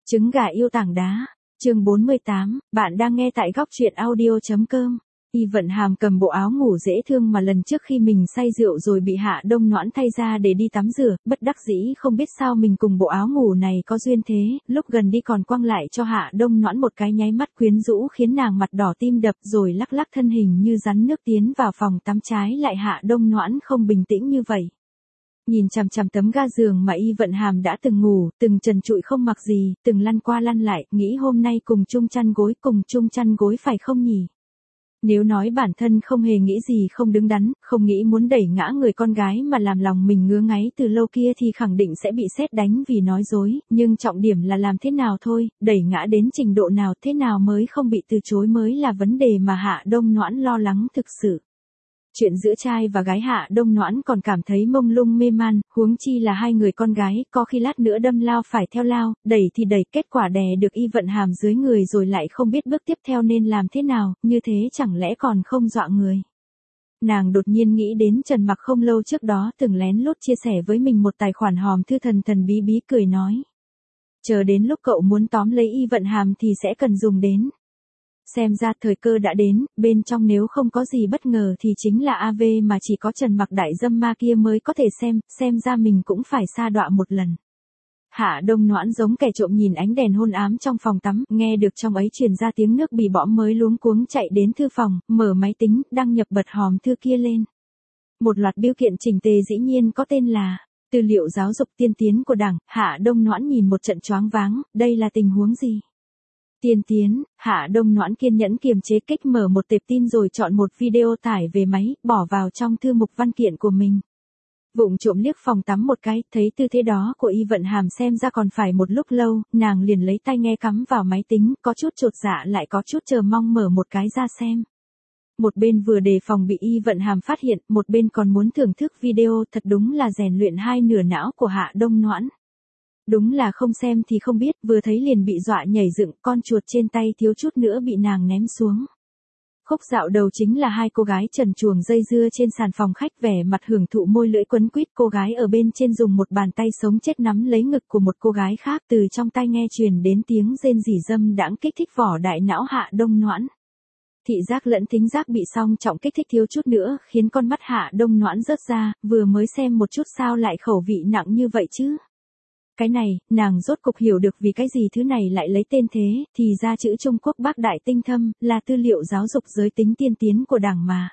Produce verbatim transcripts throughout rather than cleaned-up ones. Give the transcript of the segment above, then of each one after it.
Trứng gà yêu tảng đá, chương bốn mươi tám, bạn đang nghe tại góc truyện audio.com. Y Vận Hàm cầm bộ áo ngủ dễ thương mà lần trước khi mình say rượu rồi bị Hạ Đông Noãn thay ra để đi tắm rửa, bất đắc dĩ không biết sao mình cùng bộ áo ngủ này có duyên thế, lúc gần đi còn quăng lại cho Hạ Đông Noãn một cái nháy mắt quyến rũ khiến nàng mặt đỏ tim đập rồi lắc lắc thân hình như rắn nước tiến vào phòng tắm. Trái lại Hạ Đông Noãn không bình tĩnh như vậy. Nhìn chằm chằm tấm ga giường mà Y Vận Hàm đã từng ngủ, từng trần trụi không mặc gì, từng lăn qua lăn lại, nghĩ hôm nay cùng chung chăn gối, cùng chung chăn gối phải không nhỉ? Nếu nói bản thân không hề nghĩ gì không đứng đắn, không nghĩ muốn đẩy ngã người con gái mà làm lòng mình ngứa ngáy từ lâu kia thì khẳng định sẽ bị sét đánh vì nói dối, nhưng trọng điểm là làm thế nào thôi, đẩy ngã đến trình độ nào thế nào mới không bị từ chối mới là vấn đề mà Hạ Đông Noãn lo lắng thực sự. Chuyện giữa trai và gái Hạ Đông Noãn còn cảm thấy mông lung mê man, huống chi là hai người con gái, có khi lát nữa đâm lao phải theo lao, đẩy thì đẩy, kết quả đè được Y Vận Hàm dưới người rồi lại không biết bước tiếp theo nên làm thế nào, như thế chẳng lẽ còn không dọa người. Nàng đột nhiên nghĩ đến Trần Mặc không lâu trước đó từng lén lút chia sẻ với mình một tài khoản hòm thư thần thần bí bí, cười nói. Chờ đến lúc cậu muốn tóm lấy Y Vận Hàm thì sẽ cần dùng đến. Xem ra thời cơ đã đến, bên trong nếu không có gì bất ngờ thì chính là a vê mà chỉ có Trần Mặc đại dâm ma kia mới có thể xem, xem ra mình cũng phải sa đọa một lần. Hạ Đông Noãn giống kẻ trộm nhìn ánh đèn hôn ám trong phòng tắm, nghe được trong ấy truyền ra tiếng nước bì bõm mới luống cuống chạy đến thư phòng, mở máy tính, đăng nhập bật hòm thư kia lên. Một loạt bưu kiện chỉnh tề dĩ nhiên có tên là Tư liệu giáo dục tiên tiến của Đảng. Hạ Đông Noãn nhìn một trận choáng váng, đây là tình huống gì? Tiên tiến, Hạ Đông Noãn kiên nhẫn kiềm chế kích mở một tệp tin rồi chọn một video tải về máy, bỏ vào trong thư mục văn kiện của mình. Vụng trộm liếc phòng tắm một cái, thấy tư thế đó của Y Vận Hàm xem ra còn phải một lúc lâu, nàng liền lấy tai nghe cắm vào máy tính, có chút chột dạ lại có chút chờ mong mở một cái ra xem. Một bên vừa đề phòng bị Y Vận Hàm phát hiện, một bên còn muốn thưởng thức video, thật đúng là rèn luyện hai nửa não của Hạ Đông Noãn. Đúng là không xem thì không biết, vừa thấy liền bị dọa nhảy dựng, con chuột trên tay thiếu chút nữa bị nàng ném xuống. Khúc dạo đầu chính là hai cô gái trần truồng dây dưa trên sàn phòng khách, vẻ mặt hưởng thụ môi lưỡi quấn quýt, cô gái ở bên trên dùng một bàn tay sống chết nắm lấy ngực của một cô gái khác, từ trong tai nghe truyền đến tiếng rên rỉ dâm đãng kích thích vỏ đại não Hạ Đông Noãn. Thị giác lẫn thính giác bị song trọng kích thích thiếu chút nữa, khiến con mắt Hạ Đông Noãn rớt ra, vừa mới xem một chút sao lại khẩu vị nặng như vậy chứ? Cái này, nàng rốt cục hiểu được vì cái gì thứ này lại lấy tên thế, thì ra chữ Trung Quốc bác đại tinh thâm, là tư liệu giáo dục giới tính tiên tiến của Đảng mà.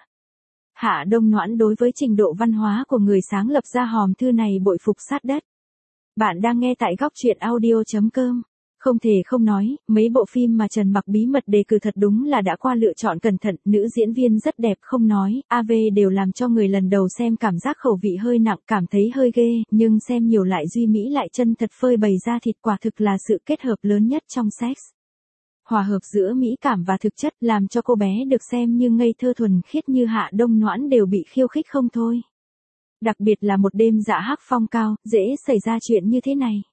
Hạ Đông Noãn đối với trình độ văn hóa của người sáng lập ra hòm thư này bội phục sát đất. Bạn đang nghe tại góc truyện audio.com. Không thể không nói, mấy bộ phim mà Trần Mặc bí mật đề cử thật đúng là đã qua lựa chọn cẩn thận, nữ diễn viên rất đẹp không nói, a vê đều làm cho người lần đầu xem cảm giác khẩu vị hơi nặng, cảm thấy hơi ghê, nhưng xem nhiều lại duy mỹ lại chân thật phơi bày ra thịt, quả thực là sự kết hợp lớn nhất trong sex. Hòa hợp giữa mỹ cảm và thực chất làm cho cô bé được xem như ngây thơ thuần khiết như Hạ Đông Noãn đều bị khiêu khích không thôi. Đặc biệt là một đêm dạ hắc phong cao, dễ xảy ra chuyện như thế này.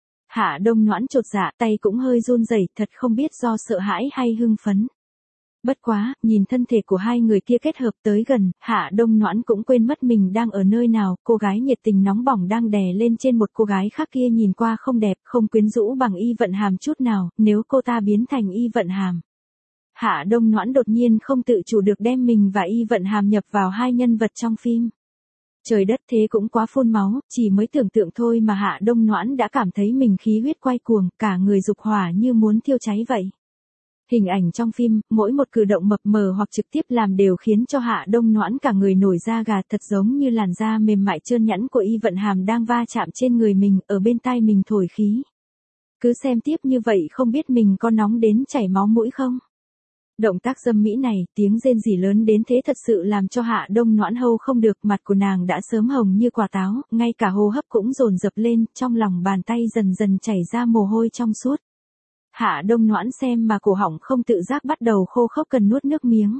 Hạ Đông Noãn chột dạ, tay cũng hơi run rẩy, thật không biết do sợ hãi hay hưng phấn. Bất quá, nhìn thân thể của hai người kia kết hợp tới gần, Hạ Đông Noãn cũng quên mất mình đang ở nơi nào, cô gái nhiệt tình nóng bỏng đang đè lên trên một cô gái khác kia nhìn qua không đẹp, không quyến rũ bằng Y Vận Hàm chút nào, nếu cô ta biến thành Y Vận Hàm. Hạ Đông Noãn đột nhiên không tự chủ được đem mình và Y Vận Hàm nhập vào hai nhân vật trong phim. Trời đất, thế cũng quá phun máu, chỉ mới tưởng tượng thôi mà Hạ Đông Noãn đã cảm thấy mình khí huyết quay cuồng, cả người dục hỏa như muốn thiêu cháy vậy. Hình ảnh trong phim, mỗi một cử động mập mờ hoặc trực tiếp làm đều khiến cho Hạ Đông Noãn cả người nổi da gà, thật giống như làn da mềm mại trơn nhẵn của Y Vận Hàm đang va chạm trên người mình, ở bên tai mình thổi khí. Cứ xem tiếp như vậy không biết mình có nóng đến chảy máu mũi không? Động tác dâm mỹ này, tiếng rên rỉ lớn đến thế thật sự làm cho Hạ Đông Noãn hâu không được, mặt của nàng đã sớm hồng như quả táo, ngay cả hô hấp cũng dồn dập lên, trong lòng bàn tay dần dần chảy ra mồ hôi trong suốt. Hạ Đông Noãn xem mà cổ họng không tự giác bắt đầu khô khốc cần nuốt nước miếng.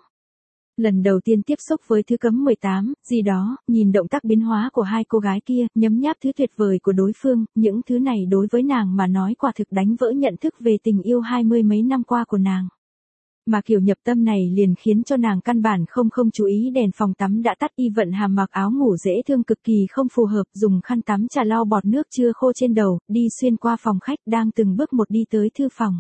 Lần đầu tiên tiếp xúc với thứ cấm mười tám, gì đó, nhìn động tác biến hóa của hai cô gái kia, nhấm nháp thứ tuyệt vời của đối phương, những thứ này đối với nàng mà nói quả thực đánh vỡ nhận thức về tình yêu hai mươi mấy năm qua của nàng. Mà kiểu nhập tâm này liền khiến cho nàng căn bản không không chú ý đèn phòng tắm đã tắt. Y Vận Hàm mặc áo ngủ dễ thương cực kỳ không phù hợp, dùng khăn tắm trà lau bọt nước chưa khô trên đầu, đi xuyên qua phòng khách, đang từng bước một đi tới thư phòng.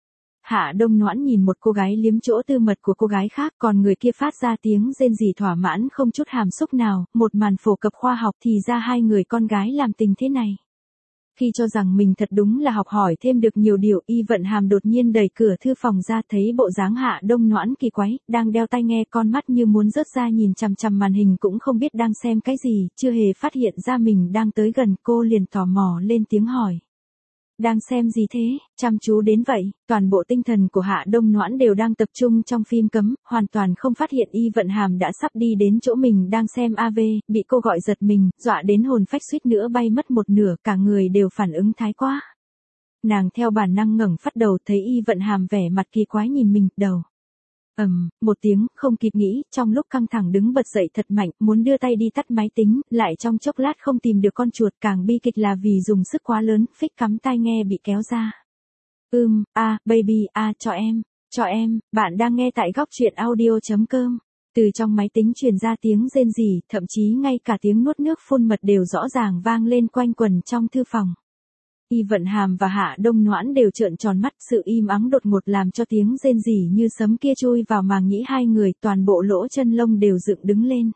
Hạ Đông Noãn nhìn một cô gái liếm chỗ tư mật của cô gái khác, còn người kia phát ra tiếng rên rỉ thỏa mãn không chút hàm xúc nào, một màn phổ cập khoa học thì ra hai người con gái làm tình thế này. Khi cho rằng mình thật đúng là học hỏi thêm được nhiều điều, Y Vận Hàm đột nhiên đẩy cửa thư phòng ra, thấy bộ dáng Hạ Đông Noãn kỳ quái, đang đeo tai nghe, con mắt như muốn rớt ra nhìn chằm chằm màn hình, cũng không biết đang xem cái gì, chưa hề phát hiện ra mình đang tới gần, cô liền tò mò lên tiếng hỏi. Đang xem gì thế, chăm chú đến vậy? Toàn bộ tinh thần của Hạ Đông Noãn đều đang tập trung trong phim cấm, hoàn toàn không phát hiện Y Vận Hàm đã sắp đi đến chỗ mình đang xem a vê, bị cô gọi giật mình, dọa đến hồn phách suýt nữa bay mất một nửa, cả người đều phản ứng thái quá. Nàng theo bản năng ngẩng phát đầu, thấy Y Vận Hàm vẻ mặt kỳ quái nhìn mình, đầu. ầm, um, một tiếng, không kịp nghĩ, trong lúc căng thẳng đứng bật dậy thật mạnh, muốn đưa tay đi tắt máy tính, lại trong chốc lát không tìm được con chuột, càng bi kịch là vì dùng sức quá lớn, phích cắm tai nghe bị kéo ra. Ưm, a, à, baby, a, à, cho em, cho em, bạn đang nghe tại góc truyện audio.com. Từ trong máy tính truyền ra tiếng rên rỉ, thậm chí ngay cả tiếng nuốt nước phun mật đều rõ ràng vang lên quanh quần trong thư phòng. Y Vận Hàm và Hạ Đông Noãn đều trợn tròn mắt, sự im ắng đột ngột làm cho tiếng rên rỉ như sấm kia chui vào màng nhĩ hai người, toàn bộ lỗ chân lông đều dựng đứng lên.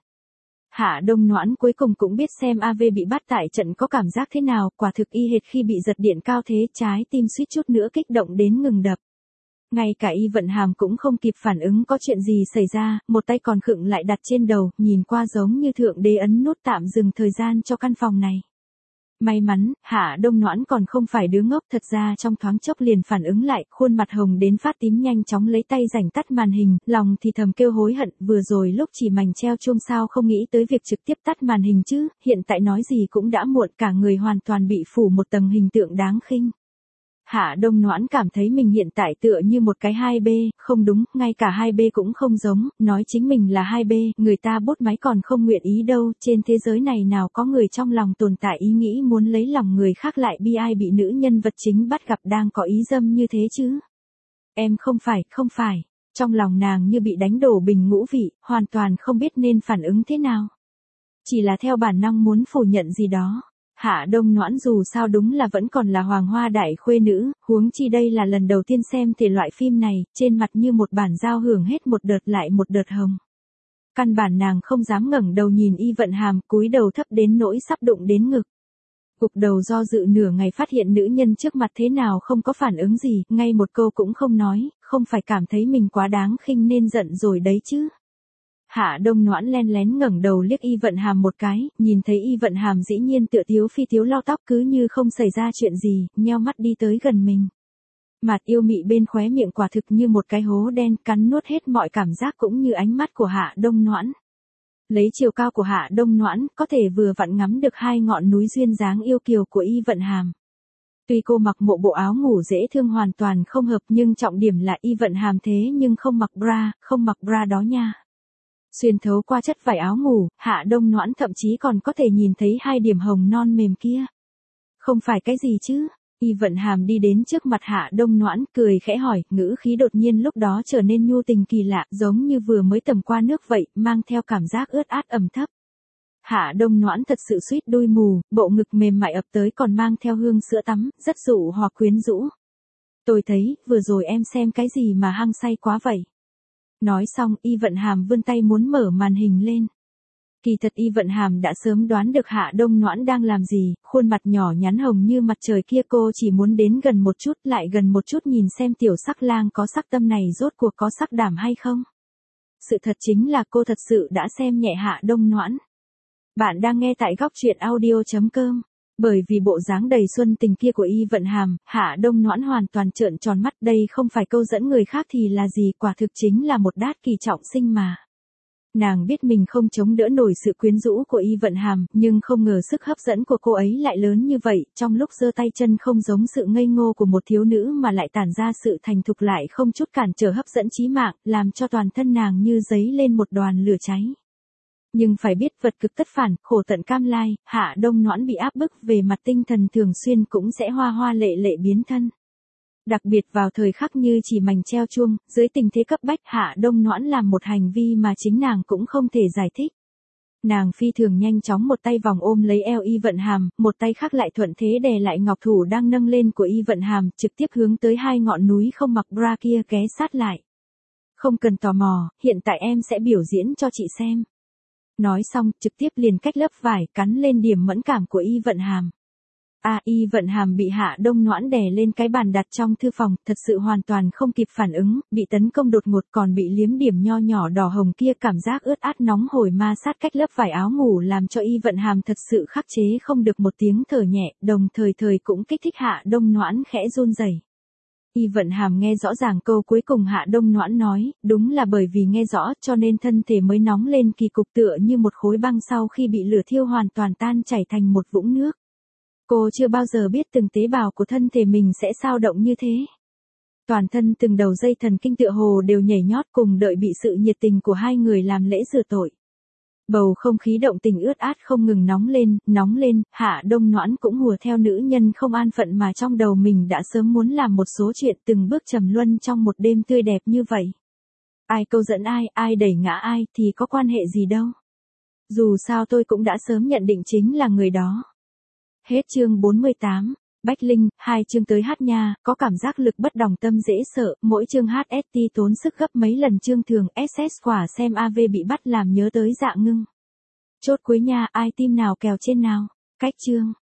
Hạ Đông Noãn cuối cùng cũng biết xem a vê bị bắt tại trận có cảm giác thế nào, quả thực y hệt khi bị giật điện cao thế, trái tim suýt chút nữa kích động đến ngừng đập. Ngay cả Y Vận Hàm cũng không kịp phản ứng có chuyện gì xảy ra, một tay còn khựng lại đặt trên đầu, nhìn qua giống như thượng đế ấn nút tạm dừng thời gian cho căn phòng này. May mắn, Hạ Đông Noãn còn không phải đứa ngốc, thật ra trong thoáng chốc liền phản ứng lại, khuôn mặt hồng đến phát tím nhanh chóng lấy tay rảnh tắt màn hình, lòng thì thầm kêu hối hận, vừa rồi lúc chỉ mảnh treo chuông sao không nghĩ tới việc trực tiếp tắt màn hình chứ, hiện tại nói gì cũng đã muộn, cả người hoàn toàn bị phủ một tầng hình tượng đáng khinh. Hạ Đông Noãn cảm thấy mình hiện tại tựa như một cái hai B, không đúng, ngay cả hai B cũng không giống, nói chính mình là hai B, người ta bốt máy còn không nguyện ý đâu, trên thế giới này nào có người trong lòng tồn tại ý nghĩ muốn lấy lòng người khác lại bi ai bị nữ nhân vật chính bắt gặp đang có ý dâm như thế chứ. Em không phải, không phải, trong lòng nàng như bị đánh đổ bình ngũ vị, hoàn toàn không biết nên phản ứng thế nào. Chỉ là theo bản năng muốn phủ nhận gì đó. Hạ Đông Noãn dù sao đúng là vẫn còn là hoàng hoa đại khuê nữ, huống chi đây là lần đầu tiên xem thể loại phim này, trên mặt như một bản dao hưởng hết một đợt lại một đợt hồng. Căn bản nàng không dám ngẩng đầu nhìn Y Vận Hàm, cúi đầu thấp đến nỗi sắp đụng đến ngực. Gục đầu do dự nửa ngày phát hiện nữ nhân trước mặt thế nào không có phản ứng gì, ngay một câu cũng không nói, không phải cảm thấy mình quá đáng khinh nên giận rồi đấy chứ. Hạ Đông Noãn len lén ngẩng đầu liếc Y Vận Hàm một cái, nhìn thấy Y Vận Hàm dĩ nhiên tựa tiếu phi tiếu lau tóc cứ như không xảy ra chuyện gì, nheo mắt đi tới gần mình. Mặt yêu mị bên khóe miệng quả thực như một cái hố đen, cắn nuốt hết mọi cảm giác cũng như ánh mắt của Hạ Đông Noãn. Lấy chiều cao của Hạ Đông Noãn, có thể vừa vặn ngắm được hai ngọn núi duyên dáng yêu kiều của Y Vận Hàm. Tuy cô mặc một bộ áo ngủ dễ thương hoàn toàn không hợp, nhưng trọng điểm là Y Vận Hàm thế nhưng không mặc bra, không mặc bra đó nha. Xuyên thấu qua chất vải áo ngủ, Hạ Đông Noãn thậm chí còn có thể nhìn thấy hai điểm hồng non mềm kia. Không phải cái gì chứ? Y Vận Hàm đi đến trước mặt Hạ Đông Noãn, cười khẽ hỏi, ngữ khí đột nhiên lúc đó trở nên nhu tình kỳ lạ, giống như vừa mới tầm qua nước vậy, mang theo cảm giác ướt át ẩm thấp. Hạ Đông Noãn thật sự suýt đôi mù, bộ ngực mềm mại ập tới còn mang theo hương sữa tắm, rất dụ hoặc quyến rũ. Tôi thấy, vừa rồi em xem cái gì mà hăng say quá vậy? Nói xong, Y Vận Hàm vươn tay muốn mở màn hình lên. Kỳ thật Y Vận Hàm đã sớm đoán được Hạ Đông Noãn đang làm gì, khuôn mặt nhỏ nhắn hồng như mặt trời kia, cô chỉ muốn đến gần một chút, lại gần một chút nhìn xem tiểu sắc lang có sắc tâm này rốt cuộc có sắc đảm hay không. Sự thật chính là cô thật sự đã xem nhẹ Hạ Đông Noãn. Bạn đang nghe tại góc truyện audio.com. Bởi vì bộ dáng đầy xuân tình kia của Y Vận Hàm, Hạ Đông Noãn hoàn toàn trợn tròn mắt, đây không phải câu dẫn người khác thì là gì, quả thực chính là một đát kỳ trọng sinh mà. Nàng biết mình không chống đỡ nổi sự quyến rũ của Y Vận Hàm, nhưng không ngờ sức hấp dẫn của cô ấy lại lớn như vậy, trong lúc giơ tay chân không giống sự ngây ngô của một thiếu nữ mà lại tản ra sự thành thục lại không chút cản trở hấp dẫn chí mạng, làm cho toàn thân nàng như dấy lên một đoàn lửa cháy. Nhưng phải biết vật cực tất phản, khổ tận cam lai, Hạ Đông Noãn bị áp bức về mặt tinh thần thường xuyên cũng sẽ hoa hoa lệ lệ biến thân. Đặc biệt vào thời khắc như chỉ mảnh treo chuông, dưới tình thế cấp bách Hạ Đông Noãn làm một hành vi mà chính nàng cũng không thể giải thích. Nàng phi thường nhanh chóng một tay vòng ôm lấy eo Y Vận Hàm, một tay khác lại thuận thế đè lại ngọc thủ đang nâng lên của Y Vận Hàm, trực tiếp hướng tới hai ngọn núi không mặc bra kia ghé sát lại. Không cần tò mò, hiện tại em sẽ biểu diễn cho chị xem. Nói xong, trực tiếp liền cách lớp vải cắn lên điểm mẫn cảm của Y Vận Hàm. À, Y Vận Hàm bị Hạ Đông Noãn đè lên cái bàn đặt trong thư phòng, thật sự hoàn toàn không kịp phản ứng, bị tấn công đột ngột còn bị liếm điểm nho nhỏ đỏ hồng kia, cảm giác ướt át nóng hổi ma sát cách lớp vải áo ngủ làm cho Y Vận Hàm thật sự khắc chế không được một tiếng thở nhẹ, đồng thời thời cũng kích thích Hạ Đông Noãn khẽ run rẩy. Y Vận Hàm nghe rõ ràng câu cuối cùng Hạ Đông Noãn nói, đúng là bởi vì nghe rõ cho nên thân thể mới nóng lên kỳ cục tựa như một khối băng sau khi bị lửa thiêu hoàn toàn tan chảy thành một vũng nước. Cô chưa bao giờ biết từng tế bào của thân thể mình sẽ sao động như thế. Toàn thân từng đầu dây thần kinh tựa hồ đều nhảy nhót cùng đợi bị sự nhiệt tình của hai người làm lễ rửa tội. Bầu không khí động tình ướt át không ngừng nóng lên, nóng lên, Hạ Đông Noãn cũng hùa theo nữ nhân không an phận mà trong đầu mình đã sớm muốn làm một số chuyện từng bước trầm luân trong một đêm tươi đẹp như vậy. Ai câu dẫn ai, ai đẩy ngã ai thì có quan hệ gì đâu. Dù sao tôi cũng đã sớm nhận định chính là người đó. Hết chương bốn mươi tám. Bách Linh, hai chương tới hát nha, có cảm giác lực bất đồng tâm dễ sợ, mỗi chương hát ét tê tốn sức gấp mấy lần chương thường ét ét quả xem a vê bị bắt làm nhớ tới Dạ Ngưng. Chốt cuối nha, ai team nào kèo trên nào, cách chương.